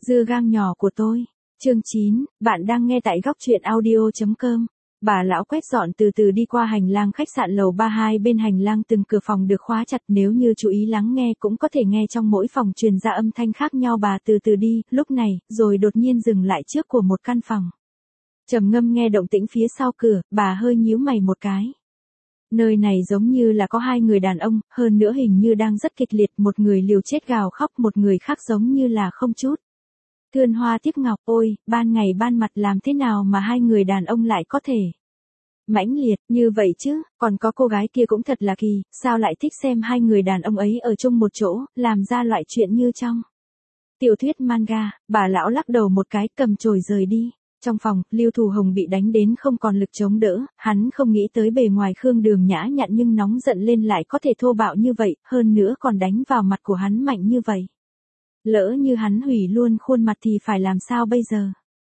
Dưa gang nhỏ của tôi. Chương 9, bạn đang nghe tại góc truyện audio.com. Bà lão quét dọn từ từ đi qua hành lang khách sạn lầu 32, bên hành lang từng cửa phòng được khóa chặt, nếu như chú ý lắng nghe cũng có thể nghe trong mỗi phòng truyền ra âm thanh khác nhau. Bà từ từ đi, lúc này, rồi đột nhiên dừng lại trước của một căn phòng. Trầm ngâm nghe động tĩnh phía sau cửa, bà hơi nhíu mày một cái. Nơi này giống như là có hai người đàn ông, hơn nữa hình như đang rất kịch liệt, một người liều chết gào khóc, một người khác giống như là không chút thươn hoa tiếp ngọc. Ôi, ban ngày ban mặt làm thế nào mà hai người đàn ông lại có thể mãnh liệt như vậy chứ? Còn có cô gái kia cũng thật là kỳ, sao lại thích xem hai người đàn ông ấy ở chung một chỗ, làm ra loại chuyện như trong tiểu thuyết manga. Bà lão lắc đầu một cái, cầm chổi rời đi. Trong phòng, Lưu Thù Hồng bị đánh đến không còn lực chống đỡ, hắn không nghĩ tới bề ngoài Khương Đường nhã nhặn nhưng nóng giận lên lại có thể thô bạo như vậy, hơn nữa còn đánh vào mặt của hắn mạnh như vậy. Lỡ như hắn hủy luôn khuôn mặt thì phải làm sao bây giờ?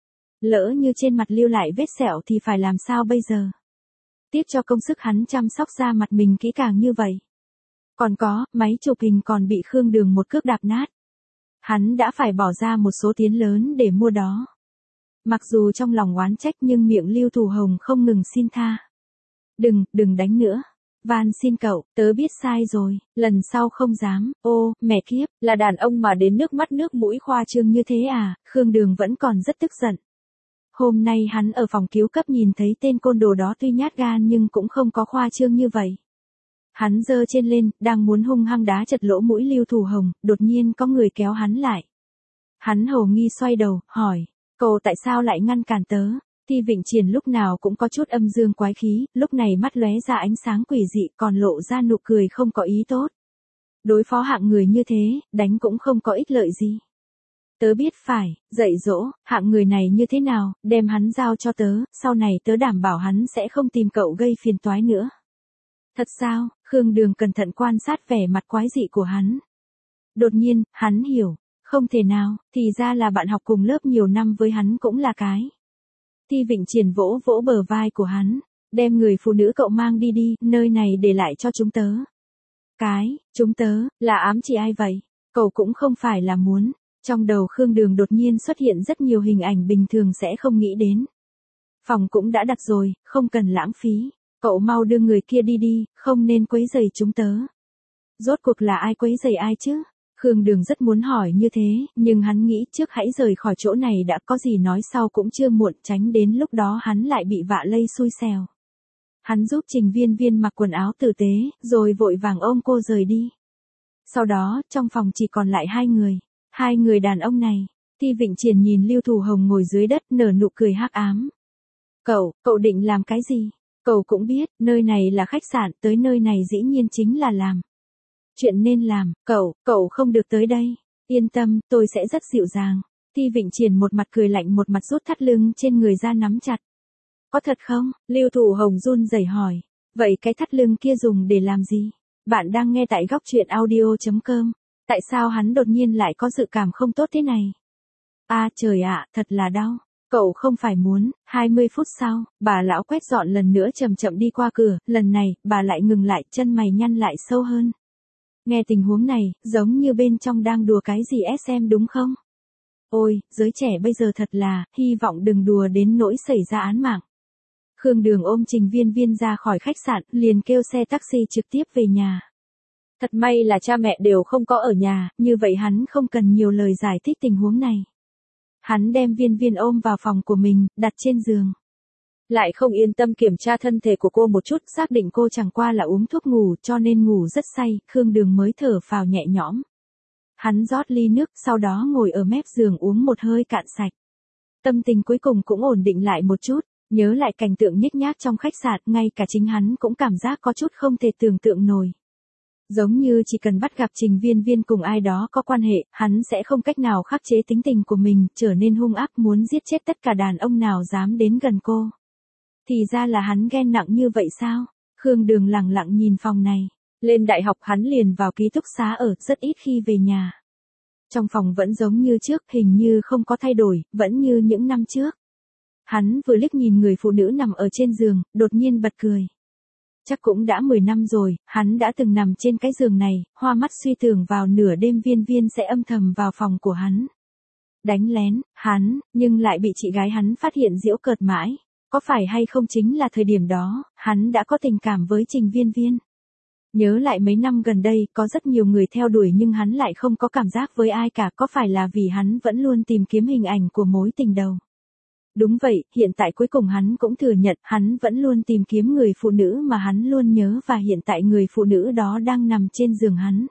Lỡ như trên mặt lưu lại vết sẹo thì phải làm sao bây giờ? Tiếp cho công sức hắn chăm sóc da mặt mình kỹ càng như vậy. Còn có, máy chụp hình còn bị Khương Đường một cước đạp nát. Hắn đã phải bỏ ra một số tiền lớn để mua đó. Mặc dù trong lòng oán trách nhưng miệng Lưu Thù Hồng không ngừng xin tha. Đừng đánh nữa. Van xin cậu, tớ biết sai rồi, lần sau không dám. Ô, mẹ kiếp, là đàn ông mà đến nước mắt nước mũi khoa trương như thế à? Khương Đường vẫn còn rất tức giận. Hôm nay hắn ở phòng cứu cấp nhìn thấy tên côn đồ đó tuy nhát gan nhưng cũng không có khoa trương như vậy. Hắn giơ trên lên, đang muốn hung hăng đá chật lỗ mũi Lưu Thù Hồng, đột nhiên có người kéo hắn lại. Hắn hồ nghi xoay đầu, hỏi, cậu tại sao lại ngăn cản tớ? Thi Vịnh Triền lúc nào cũng có chút âm dương quái khí, lúc này mắt lóe ra ánh sáng quỷ dị, còn lộ ra nụ cười không có ý tốt. Đối phó hạng người như thế, đánh cũng không có ích lợi gì. Tớ biết phải, dạy dỗ, hạng người này như thế nào, đem hắn giao cho tớ, sau này tớ đảm bảo hắn sẽ không tìm cậu gây phiền toái nữa. Thật sao? Khương Đường cẩn thận quan sát vẻ mặt quái dị của hắn. Đột nhiên, hắn hiểu, không thể nào, thì ra là bạn học cùng lớp nhiều năm với hắn cũng là cái. Thi Vịnh Triền vỗ vỗ bờ vai của hắn, đem người phụ nữ cậu mang đi đi, nơi này để lại cho chúng tớ. Chúng tớ, là ám chỉ ai vậy? Cậu cũng không phải là muốn. Trong đầu Khương Đường đột nhiên xuất hiện rất nhiều hình ảnh bình thường sẽ không nghĩ đến. Phòng cũng đã đặt rồi, không cần lãng phí. Cậu mau đưa người kia đi đi, không nên quấy rầy chúng tớ. Rốt cuộc là ai quấy rầy ai chứ? Khương Đường rất muốn hỏi như thế, nhưng hắn nghĩ trước hãy rời khỏi chỗ này đã, có gì nói sau cũng chưa muộn, tránh đến lúc đó hắn lại bị vạ lây xui xẻo. Hắn giúp Trình Viên Viên mặc quần áo tử tế, rồi vội vàng ôm cô rời đi. Sau đó, trong phòng chỉ còn lại hai người đàn ông này. Thi Vịnh Triền nhìn Lưu Thù Hồng ngồi dưới đất nở nụ cười hắc ám. Cậu định làm cái gì? Cậu cũng biết, nơi này là khách sạn, tới nơi này dĩ nhiên chính là làm chuyện nên làm. Cậu không được tới đây. Yên tâm, tôi sẽ rất dịu dàng. Thi Vịnh Triền một mặt cười lạnh một mặt rút thắt lưng trên người ra nắm chặt. Có thật không? Lưu Thù Hồng run rẩy hỏi. Vậy cái thắt lưng kia dùng để làm gì? Bạn đang nghe tại góc truyện audio.com. Tại sao hắn đột nhiên lại có dự cảm không tốt thế này? À trời ạ, thật là đau. Cậu không phải muốn. 20 phút sau, bà lão quét dọn lần nữa chậm chậm đi qua cửa, lần này, bà lại ngừng lại, chân mày nhăn lại sâu hơn. Nghe tình huống này, giống như bên trong đang đùa cái gì SM đúng không? Ôi, giới trẻ bây giờ thật là, hy vọng đừng đùa đến nỗi xảy ra án mạng. Khương Đường ôm Trình Viên Viên ra khỏi khách sạn, liền kêu xe taxi trực tiếp về nhà. Thật may là cha mẹ đều không có ở nhà, như vậy hắn không cần nhiều lời giải thích tình huống này. Hắn đem Viên Viên ôm vào phòng của mình, đặt trên giường. Lại không yên tâm kiểm tra thân thể của cô một chút, xác định cô chẳng qua là uống thuốc ngủ cho nên ngủ rất say, Khương Đường mới thở phào nhẹ nhõm. Hắn rót ly nước, sau đó ngồi ở mép giường uống một hơi cạn sạch. Tâm tình cuối cùng cũng ổn định lại một chút, nhớ lại cảnh tượng nhếch nhác trong khách sạn, ngay cả chính hắn cũng cảm giác có chút không thể tưởng tượng nổi. Giống như chỉ cần bắt gặp Trình Viên Viên cùng ai đó có quan hệ, hắn sẽ không cách nào khắc chế tính tình của mình, trở nên hung ác muốn giết chết tất cả đàn ông nào dám đến gần cô. Thì ra là hắn ghen nặng như vậy sao? Khương Đường lặng lặng nhìn phòng này. Lên đại học hắn liền vào ký túc xá ở, rất ít khi về nhà. Trong phòng vẫn giống như trước, hình như không có thay đổi, vẫn như những năm trước. Hắn vừa liếc nhìn người phụ nữ nằm ở trên giường, đột nhiên bật cười. Chắc cũng đã 10 năm rồi, hắn đã từng nằm trên cái giường này, hoa mắt suy tưởng vào nửa đêm Viên Viên sẽ âm thầm vào phòng của hắn. Đánh lén, hắn, nhưng lại bị chị gái hắn phát hiện giễu cợt mãi. Có phải hay không chính là thời điểm đó, hắn đã có tình cảm với Trình Viên Viên. Nhớ lại mấy năm gần đây, có rất nhiều người theo đuổi nhưng hắn lại không có cảm giác với ai cả, có phải là vì hắn vẫn luôn tìm kiếm hình ảnh của mối tình đầu. Đúng vậy, hiện tại cuối cùng hắn cũng thừa nhận, hắn vẫn luôn tìm kiếm người phụ nữ mà hắn luôn nhớ và hiện tại người phụ nữ đó đang nằm trên giường hắn.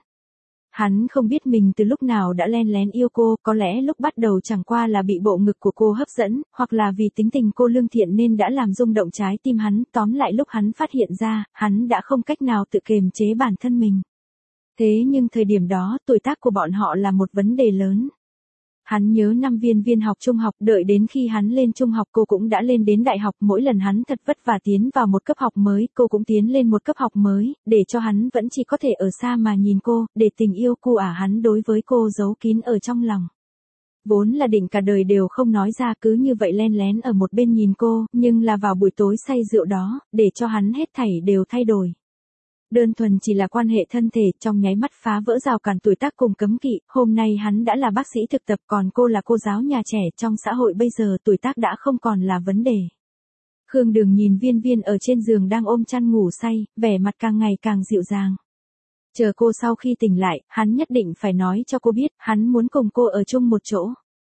Hắn không biết mình từ lúc nào đã len lén yêu cô, có lẽ lúc bắt đầu chẳng qua là bị bộ ngực của cô hấp dẫn, hoặc là vì tính tình cô lương thiện nên đã làm rung động trái tim hắn, tóm lại lúc hắn phát hiện ra, hắn đã không cách nào tự kiềm chế bản thân mình. Thế nhưng thời điểm đó, tuổi tác của bọn họ là một vấn đề lớn. Hắn nhớ năm Viên Viên học trung học, đợi đến khi hắn lên trung học cô cũng đã lên đến đại học, mỗi lần hắn thật vất vả tiến vào một cấp học mới, cô cũng tiến lên một cấp học mới, để cho hắn vẫn chỉ có thể ở xa mà nhìn cô, để tình yêu cu hắn đối với cô giấu kín ở trong lòng. Vốn là định cả đời đều không nói ra, cứ như vậy len lén ở một bên nhìn cô, nhưng là vào buổi tối say rượu đó, để cho hắn hết thảy đều thay đổi. Đơn thuần chỉ là quan hệ thân thể, trong nháy mắt phá vỡ rào cản tuổi tác cùng cấm kỵ, hôm nay hắn đã là bác sĩ thực tập còn cô là cô giáo nhà trẻ, trong xã hội bây giờ tuổi tác đã không còn là vấn đề. Khương Đường nhìn Viên Viên ở trên giường đang ôm chăn ngủ say, vẻ mặt càng ngày càng dịu dàng. Chờ cô sau khi tỉnh lại, hắn nhất định phải nói cho cô biết, hắn muốn cùng cô ở chung một chỗ.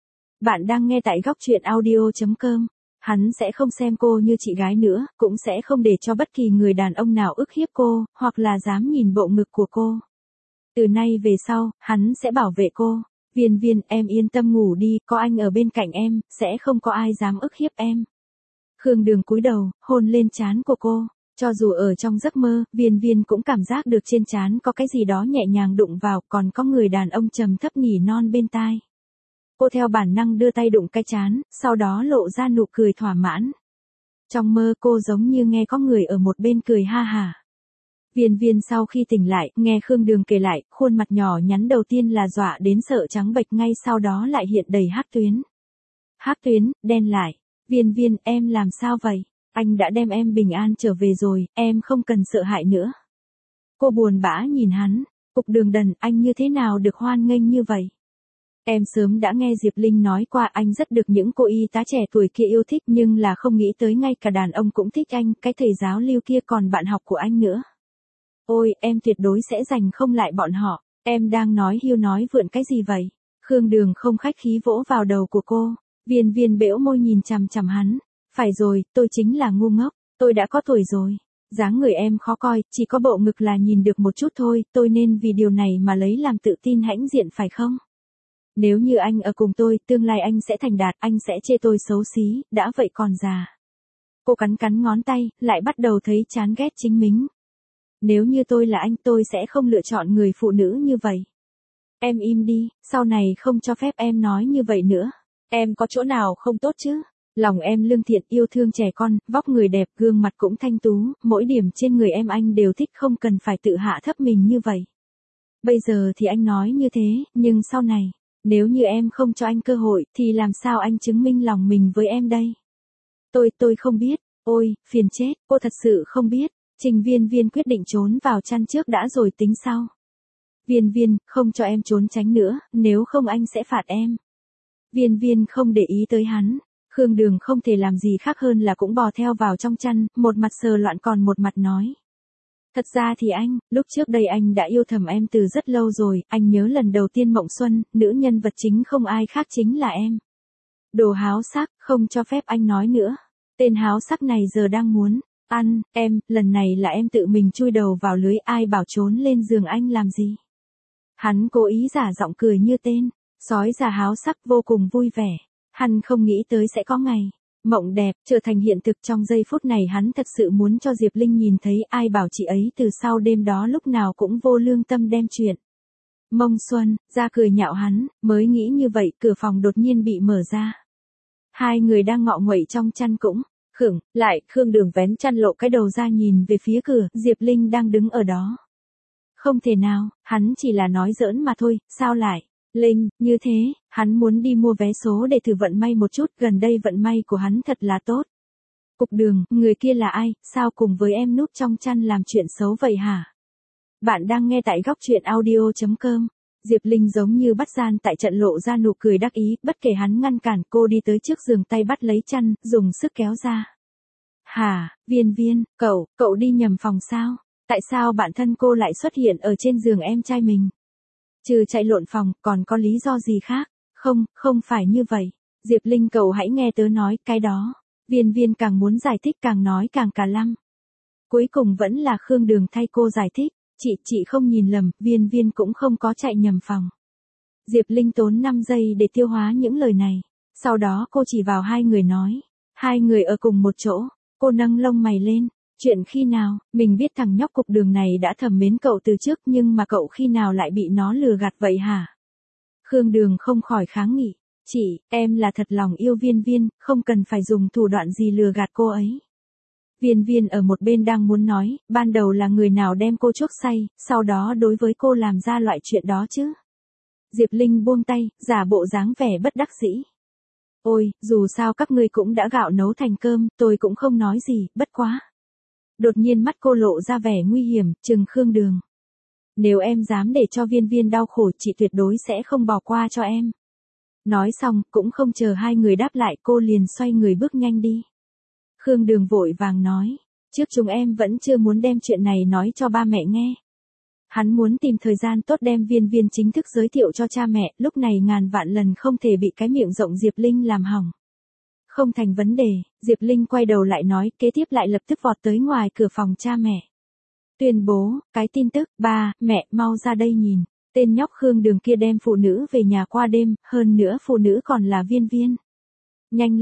Bạn đang nghe tại góc truyện audio.com. Hắn sẽ không xem cô như chị gái nữa, cũng sẽ không để cho bất kỳ người đàn ông nào ức hiếp cô, hoặc là dám nhìn bộ ngực của cô. Từ nay về sau, hắn sẽ bảo vệ cô. Viên Viên, em yên tâm ngủ đi, có anh ở bên cạnh em, sẽ không có ai dám ức hiếp em. Khương Đường cúi đầu, hôn lên trán của cô. Cho dù ở trong giấc mơ, Viên Viên cũng cảm giác được trên trán có cái gì đó nhẹ nhàng đụng vào, còn có người đàn ông trầm thấp nỉ non bên tai. Cô theo bản năng đưa tay đụng cái trán, sau đó lộ ra nụ cười thỏa mãn. Trong mơ cô giống như nghe có người ở một bên cười ha hả. Viên Viên sau khi tỉnh lại, nghe Khương Đường kể lại, khuôn mặt nhỏ nhắn đầu tiên là dọa đến sợ trắng bệch, ngay sau đó lại hiện đầy hắc tuyến. Hắc tuyến, đen lại. Viên Viên, em làm sao vậy? Anh đã đem em bình an trở về rồi, em không cần sợ hãi nữa. Cô buồn bã nhìn hắn, Cục Đường đần, anh như thế nào được hoan nghênh như vậy? Em sớm đã nghe Diệp Linh nói qua anh rất được những cô y tá trẻ tuổi kia yêu thích, nhưng là không nghĩ tới ngay cả đàn ông cũng thích anh, cái thầy giáo Lưu kia còn bạn học của anh nữa. Ôi, em tuyệt đối sẽ giành không lại bọn họ, em đang nói hiu nói vượn cái gì vậy? Khương Đường không khách khí vỗ vào đầu của cô, Viên Viên bẽo môi nhìn chằm chằm hắn, phải rồi, tôi chính là ngu ngốc, tôi đã có tuổi rồi. Dáng người em khó coi, chỉ có bộ ngực là nhìn được một chút thôi, tôi nên vì điều này mà lấy làm tự tin hãnh diện phải không? Nếu như anh ở cùng tôi, tương lai anh sẽ thành đạt, anh sẽ chê tôi xấu xí, đã vậy còn già. Cô cắn cắn ngón tay, lại bắt đầu thấy chán ghét chính mình. Nếu như tôi là anh, tôi sẽ không lựa chọn người phụ nữ như vậy. Em im đi, sau này không cho phép em nói như vậy nữa. Em có chỗ nào không tốt chứ? Lòng em lương thiện, yêu thương trẻ con, vóc người đẹp, gương mặt cũng thanh tú, mỗi điểm trên người em anh đều thích, không cần phải tự hạ thấp mình như vậy. Bây giờ thì anh nói như thế, nhưng sau này, nếu như em không cho anh cơ hội, thì làm sao anh chứng minh lòng mình với em đây? Tôi không biết, ôi, phiền chết, cô thật sự không biết. Trình Viên Viên quyết định trốn vào chăn trước đã rồi tính sau. Viên Viên, không cho em trốn tránh nữa, nếu không anh sẽ phạt em. Viên Viên không để ý tới hắn. Khương Đường không thể làm gì khác hơn là cũng bò theo vào trong chăn, một mặt sờ loạn còn một mặt nói. Thật ra thì anh, lúc trước đây anh đã yêu thầm em từ rất lâu rồi, anh nhớ lần đầu tiên mộng xuân, nữ nhân vật chính không ai khác chính là em. Đồ háo sắc, không cho phép anh nói nữa. Tên háo sắc này giờ đang muốn ăn em, lần này là em tự mình chui đầu vào lưới, ai bảo trốn lên giường anh làm gì. Hắn cố ý giả giọng cười như tên, sói già háo sắc vô cùng vui vẻ. Hắn không nghĩ tới sẽ có ngày mộng đẹp trở thành hiện thực, trong giây phút này hắn thật sự muốn cho Diệp Linh nhìn thấy, ai bảo chị ấy từ sau đêm đó lúc nào cũng vô lương tâm đem chuyện. Mông Xuân, ra cười nhạo hắn, mới nghĩ như vậy, cửa phòng đột nhiên bị mở ra. Hai người đang ngọ nguậy trong chăn cũng khựng lại, Khương Đường vén chăn lộ cái đầu ra nhìn về phía cửa, Diệp Linh đang đứng ở đó. Không thể nào, hắn chỉ là nói giỡn mà thôi, sao lại? Linh, như thế, hắn muốn đi mua vé số để thử vận may một chút, gần đây vận may của hắn thật là tốt. Cục Đường, người kia là ai, sao cùng với em núp trong chăn làm chuyện xấu vậy hả? Bạn đang nghe tại góc truyện audio.com. Diệp Linh giống như bắt gian tại trận lộ ra nụ cười đắc ý, bất kể hắn ngăn cản cô đi tới trước giường tay bắt lấy chăn, dùng sức kéo ra. Hả, Viên, cậu đi nhầm phòng sao? Tại sao bản thân cô lại xuất hiện ở trên giường em trai mình? Trừ chạy lộn phòng, còn có lý do gì khác? Không phải như vậy. Diệp Linh cậu hãy nghe tớ nói, cái đó. Viên càng muốn giải thích càng nói càng cả lăng. Cuối cùng vẫn là Khương Đường thay cô giải thích. Chị không nhìn lầm, Viên cũng không có chạy nhầm phòng. Diệp Linh tốn 5 giây để tiêu hóa những lời này. Sau đó cô chỉ vào hai người nói. Hai người ở cùng một chỗ. Cô nâng lông mày lên. Chuyện khi nào, mình biết thằng nhóc Cục Đường này đã thầm mến cậu từ trước nhưng mà cậu khi nào lại bị nó lừa gạt vậy hả? Khương Đường không khỏi kháng nghị. Chị, em là thật lòng yêu Viên, không cần phải dùng thủ đoạn gì lừa gạt cô ấy. Viên ở một bên đang muốn nói, ban đầu là người nào đem cô chuốc say, sau đó đối với cô làm ra loại chuyện đó chứ. Diệp Linh buông tay, giả bộ dáng vẻ bất đắc dĩ. Ôi, dù sao các ngươi cũng đã gạo nấu thành cơm, tôi cũng không nói gì, bất quá. Đột nhiên mắt cô lộ ra vẻ nguy hiểm, trừng Khương Đường. Nếu em dám để cho Viên đau khổ, chị tuyệt đối sẽ không bỏ qua cho em. Nói xong, cũng không chờ hai người đáp lại, cô liền xoay người bước nhanh đi. Khương Đường vội vàng nói, trước chúng em vẫn chưa muốn đem chuyện này nói cho ba mẹ nghe. Hắn muốn tìm thời gian tốt đem Viên chính thức giới thiệu cho cha mẹ, lúc này ngàn vạn lần không thể bị cái miệng rộng Diệp Linh làm hỏng. Không thành vấn đề, Diệp Linh quay đầu lại nói, kế tiếp lại lập tức vọt tới ngoài cửa phòng cha mẹ. Tuyên bố, cái tin tức, ba, mẹ, mau ra đây nhìn. Tên nhóc Khương Đường kia đem phụ nữ về nhà qua đêm, hơn nữa phụ nữ còn là Viên. Nhanh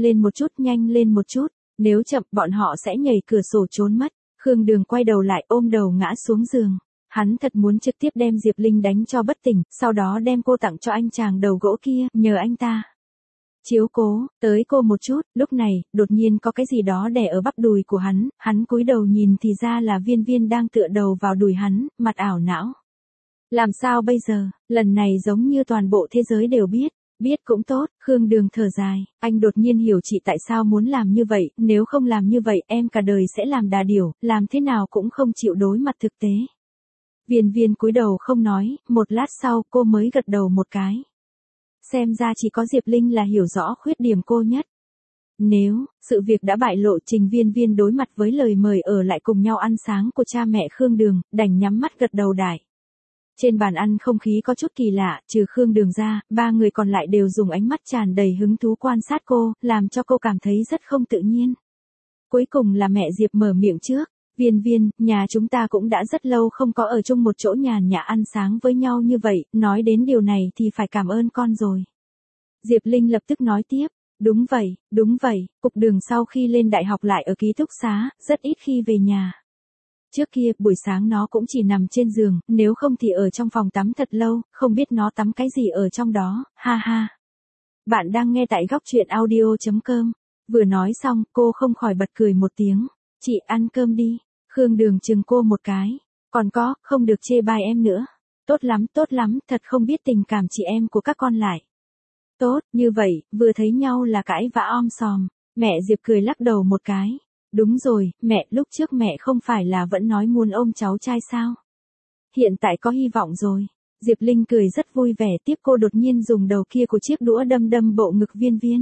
lên một chút, nếu chậm bọn họ sẽ nhảy cửa sổ trốn mất. Khương Đường quay đầu lại ôm đầu ngã xuống giường. Hắn thật muốn trực tiếp đem Diệp Linh đánh cho bất tỉnh, sau đó đem cô tặng cho anh chàng đầu gỗ kia, nhờ anh ta chiếu cố, tới cô một chút. Lúc này, đột nhiên có cái gì đó đè ở bắp đùi của hắn cúi đầu nhìn thì ra là Viên đang tựa đầu vào đùi hắn, mặt ảo não. Làm sao bây giờ, lần này giống như toàn bộ thế giới đều biết cũng tốt. Khương Đường thở dài, anh đột nhiên hiểu chị tại sao muốn làm như vậy, nếu không làm như vậy em cả đời sẽ làm đà điểu, làm thế nào cũng không chịu đối mặt thực tế. Viên cúi đầu không nói, một lát sau cô mới gật đầu một cái. Xem ra chỉ có Diệp Linh là hiểu rõ khuyết điểm cô nhất. Nếu, sự việc đã bại lộ, Trình Viên đối mặt với lời mời ở lại cùng nhau ăn sáng của cha mẹ Khương Đường, đành nhắm mắt gật đầu đại. Trên bàn ăn không khí có chút kỳ lạ, trừ Khương Đường ra, ba người còn lại đều dùng ánh mắt tràn đầy hứng thú quan sát cô, làm cho cô cảm thấy rất không tự nhiên. Cuối cùng là mẹ Diệp mở miệng trước. Viên, nhà chúng ta cũng đã rất lâu không có ở chung một chỗ nhàn nhã ăn sáng với nhau như vậy, nói đến điều này thì phải cảm ơn con rồi. Diệp Linh lập tức nói tiếp, đúng vậy, Cục Đường sau khi lên đại học lại ở ký túc xá, rất ít khi về nhà. Trước kia, buổi sáng nó cũng chỉ nằm trên giường, nếu không thì ở trong phòng tắm thật lâu, không biết nó tắm cái gì ở trong đó, ha ha. Bạn đang nghe tại góc truyện audio.com. Vừa nói xong, cô không khỏi bật cười một tiếng. Chị ăn cơm đi. Khương Đường chừng cô một cái. Còn có, không được chê bai em nữa. Tốt lắm, thật không biết tình cảm chị em của các con lại. Tốt, như vậy, vừa thấy nhau là cãi vã om sòm. Mẹ Diệp cười lắc đầu một cái. Đúng rồi, mẹ, lúc trước mẹ không phải là vẫn nói muốn ôm cháu trai sao? Hiện tại có hy vọng rồi. Diệp Linh cười rất vui vẻ, tiếp cô đột nhiên dùng đầu kia của chiếc đũa đâm bộ ngực Viên.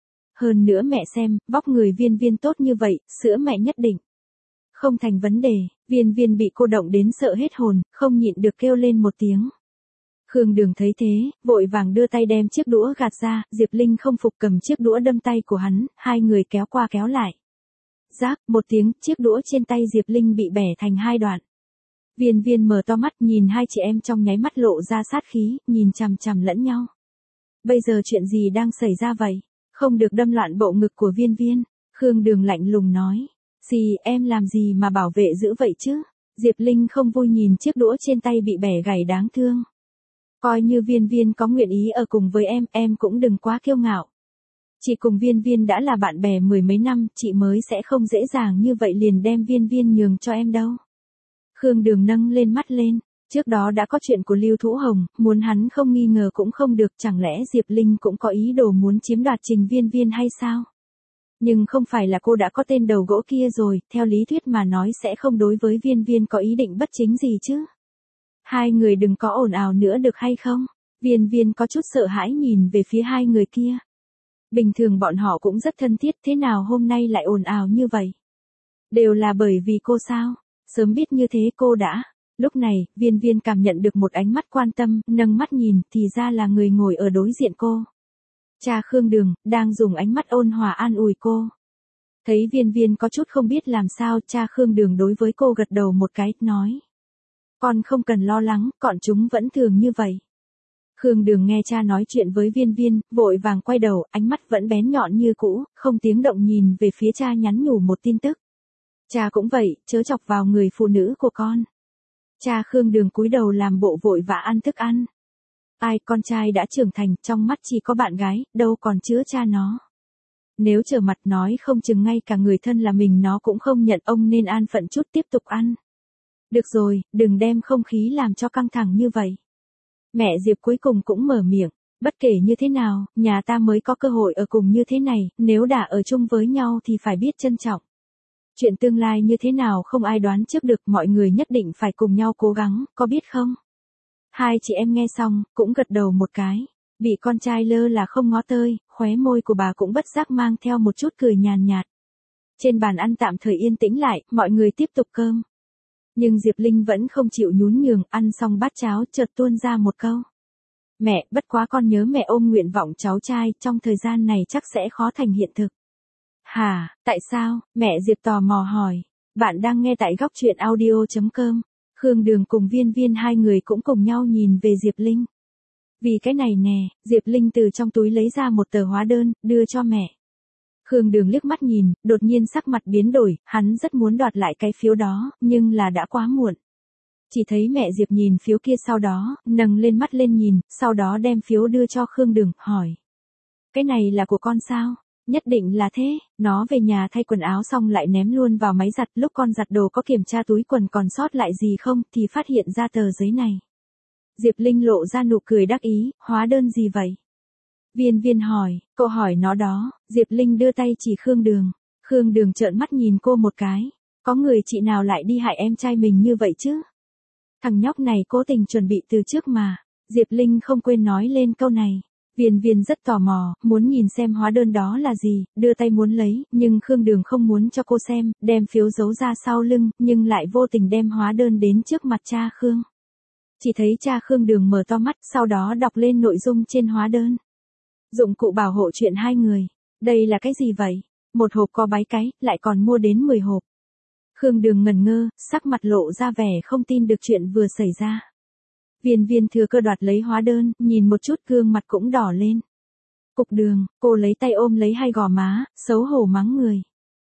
Hơn nữa mẹ xem, vóc người Viên tốt như vậy, sữa mẹ nhất định. Không thành vấn đề, Viên bị cô động đến sợ hết hồn, không nhịn được kêu lên một tiếng. Khương Đường thấy thế, vội vàng đưa tay đem chiếc đũa gạt ra, Diệp Linh không phục cầm chiếc đũa đâm tay của hắn, hai người kéo qua kéo lại. Rác, một tiếng, chiếc đũa trên tay Diệp Linh bị bẻ thành hai đoạn. Viên mở to mắt nhìn hai chị em trong nháy mắt lộ ra sát khí, nhìn chằm chằm lẫn nhau. Bây giờ chuyện gì đang xảy ra vậy? Không được đâm loạn bộ ngực của Viên. Khương Đường lạnh lùng nói. Gì, em làm gì mà bảo vệ dữ vậy chứ? Diệp Linh không vui nhìn chiếc đũa trên tay bị bẻ gãy đáng thương. Coi như Viên có nguyện ý ở cùng với em cũng đừng quá kiêu ngạo. Chị cùng Viên đã là bạn bè mười mấy năm, chị mới sẽ không dễ dàng như vậy liền đem Viên nhường cho em đâu. Khương Đường nâng lên mắt lên, trước đó đã có chuyện của Lưu Thũ Hồng, muốn hắn không nghi ngờ cũng không được, chẳng lẽ Diệp Linh cũng có ý đồ muốn chiếm đoạt Trình Viên hay sao? Nhưng không phải là cô đã có tên đầu gỗ kia rồi, theo lý thuyết mà nói sẽ không đối với Viên có ý định bất chính gì chứ. Hai người đừng có ồn ào nữa được hay không? Viên Viên có chút sợ hãi nhìn về phía hai người kia. Bình thường bọn họ cũng rất thân thiết, thế nào hôm nay lại ồn ào như vậy? Đều là bởi vì cô sao? Sớm biết như thế cô đã. Lúc này, Viên Viên cảm nhận được một ánh mắt quan tâm, nâng mắt nhìn, thì ra là người ngồi ở đối diện cô. Cha Khương Đường, đang dùng ánh mắt ôn hòa an ủi cô. Thấy Viên Viên có chút không biết làm sao, cha Khương Đường đối với cô gật đầu một cái, nói. Con không cần lo lắng, bọn chúng vẫn thường như vậy. Khương Đường nghe cha nói chuyện với Viên Viên, vội vàng quay đầu, ánh mắt vẫn bén nhọn như cũ, không tiếng động nhìn về phía cha nhắn nhủ một tin tức. Cha cũng vậy, chớ chọc vào người phụ nữ của con. Cha Khương Đường cúi đầu làm bộ vội vã ăn thức ăn. Ai, con trai đã trưởng thành, trong mắt chỉ có bạn gái, đâu còn chứa cha nó. Nếu trở mặt nói không chừng ngay cả người thân là mình nó cũng không nhận, ông nên an phận chút tiếp tục ăn. Được rồi, đừng đem không khí làm cho căng thẳng như vậy. Mẹ Diệp cuối cùng cũng mở miệng, bất kể như thế nào, nhà ta mới có cơ hội ở cùng như thế này, nếu đã ở chung với nhau thì phải biết trân trọng. Chuyện tương lai như thế nào không ai đoán trước được, mọi người nhất định phải cùng nhau cố gắng, có biết không? Hai chị em nghe xong, cũng gật đầu một cái. Bị con trai lơ là không ngó tơi, khóe môi của bà cũng bất giác mang theo một chút cười nhàn nhạt. Trên bàn ăn tạm thời yên tĩnh lại, mọi người tiếp tục cơm. Nhưng Diệp Linh vẫn không chịu nhún nhường, ăn xong bát cháo chợt tuôn ra một câu. Mẹ, bất quá con nhớ mẹ ôm nguyện vọng cháu trai, trong thời gian này chắc sẽ khó thành hiện thực. Hả, tại sao? Mẹ Diệp tò mò hỏi. Bạn đang nghe tại góc truyện audio.com. Khương Đường cùng Viên Viên hai người cũng cùng nhau nhìn về Diệp Linh. Vì cái này nè, Diệp Linh từ trong túi lấy ra một tờ hóa đơn, đưa cho mẹ. Khương Đường liếc mắt nhìn, đột nhiên sắc mặt biến đổi, hắn rất muốn đoạt lại cái phiếu đó, nhưng là đã quá muộn. Chỉ thấy mẹ Diệp nhìn phiếu kia sau đó, nâng lên mắt lên nhìn, sau đó đem phiếu đưa cho Khương Đường, hỏi. Cái này là của con sao? Nhất định là thế, nó về nhà thay quần áo xong lại ném luôn vào máy giặt, lúc con giặt đồ có kiểm tra túi quần còn sót lại gì không, thì phát hiện ra tờ giấy này. Diệp Linh lộ ra nụ cười đắc ý, hóa đơn gì vậy? Viên Viên hỏi, cô hỏi nó đó, Diệp Linh đưa tay chỉ Khương Đường. Khương Đường trợn mắt nhìn cô một cái, có người chị nào lại đi hại em trai mình như vậy chứ? Thằng nhóc này cố tình chuẩn bị từ trước mà, Diệp Linh không quên nói lên câu này. Viên Viên rất tò mò, muốn nhìn xem hóa đơn đó là gì, đưa tay muốn lấy, nhưng Khương Đường không muốn cho cô xem, đem phiếu giấu ra sau lưng, nhưng lại vô tình đem hóa đơn đến trước mặt cha Khương. Chỉ thấy cha Khương Đường mở to mắt, sau đó đọc lên nội dung trên hóa đơn. Dụng cụ bảo hộ chuyện hai người. Đây là cái gì vậy? Một hộp có bái cái, lại còn mua đến 10 hộp. Khương Đường ngẩn ngơ, sắc mặt lộ ra vẻ không tin được chuyện vừa xảy ra. Viên Viên thừa cơ đoạt lấy hóa đơn, nhìn một chút gương mặt cũng đỏ lên. Cục Đường, cô lấy tay ôm lấy hai gò má, xấu hổ mắng người.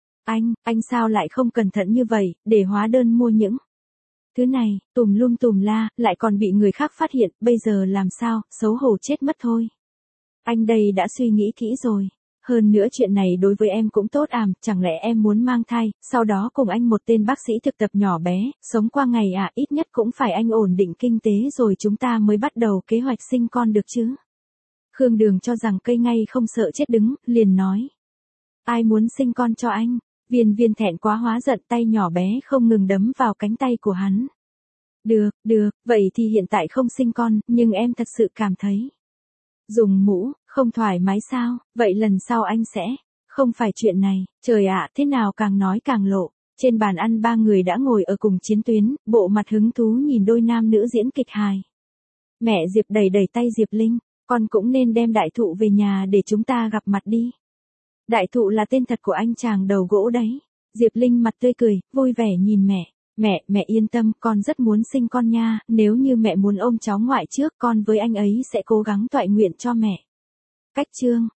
Anh sao lại không cẩn thận như vậy, để hóa đơn mua những thứ này, tùm lum tùm la, lại còn bị người khác phát hiện, bây giờ làm sao, xấu hổ chết mất thôi. Anh đây đã suy nghĩ kỹ rồi. Hơn nữa chuyện này đối với em cũng tốt chẳng lẽ em muốn mang thai, sau đó cùng anh một tên bác sĩ thực tập nhỏ bé, sống qua ngày ít nhất cũng phải anh ổn định kinh tế rồi chúng ta mới bắt đầu kế hoạch sinh con được chứ. Khương Đường cho rằng cây ngay không sợ chết đứng, liền nói. Ai muốn sinh con cho anh? Viên Viên thẹn quá hóa giận, tay nhỏ bé không ngừng đấm vào cánh tay của hắn. Được, vậy thì hiện tại không sinh con, nhưng em thật sự cảm thấy dùng mũ, không thoải mái sao, vậy lần sau anh sẽ, không phải chuyện này, trời ạ, thế nào càng nói càng lộ. Trên bàn ăn ba người đã ngồi ở cùng chiến tuyến, bộ mặt hứng thú nhìn đôi nam nữ diễn kịch hài. Mẹ Diệp đẩy tay Diệp Linh, con cũng nên đem Đại Thụ về nhà để chúng ta gặp mặt đi. Đại Thụ là tên thật của anh chàng đầu gỗ đấy. Diệp Linh mặt tươi cười, vui vẻ nhìn mẹ. Mẹ yên tâm, con rất muốn sinh con nha, nếu như mẹ muốn ôm cháu ngoại trước, con với anh ấy sẽ cố gắng toại nguyện cho mẹ. Cách chương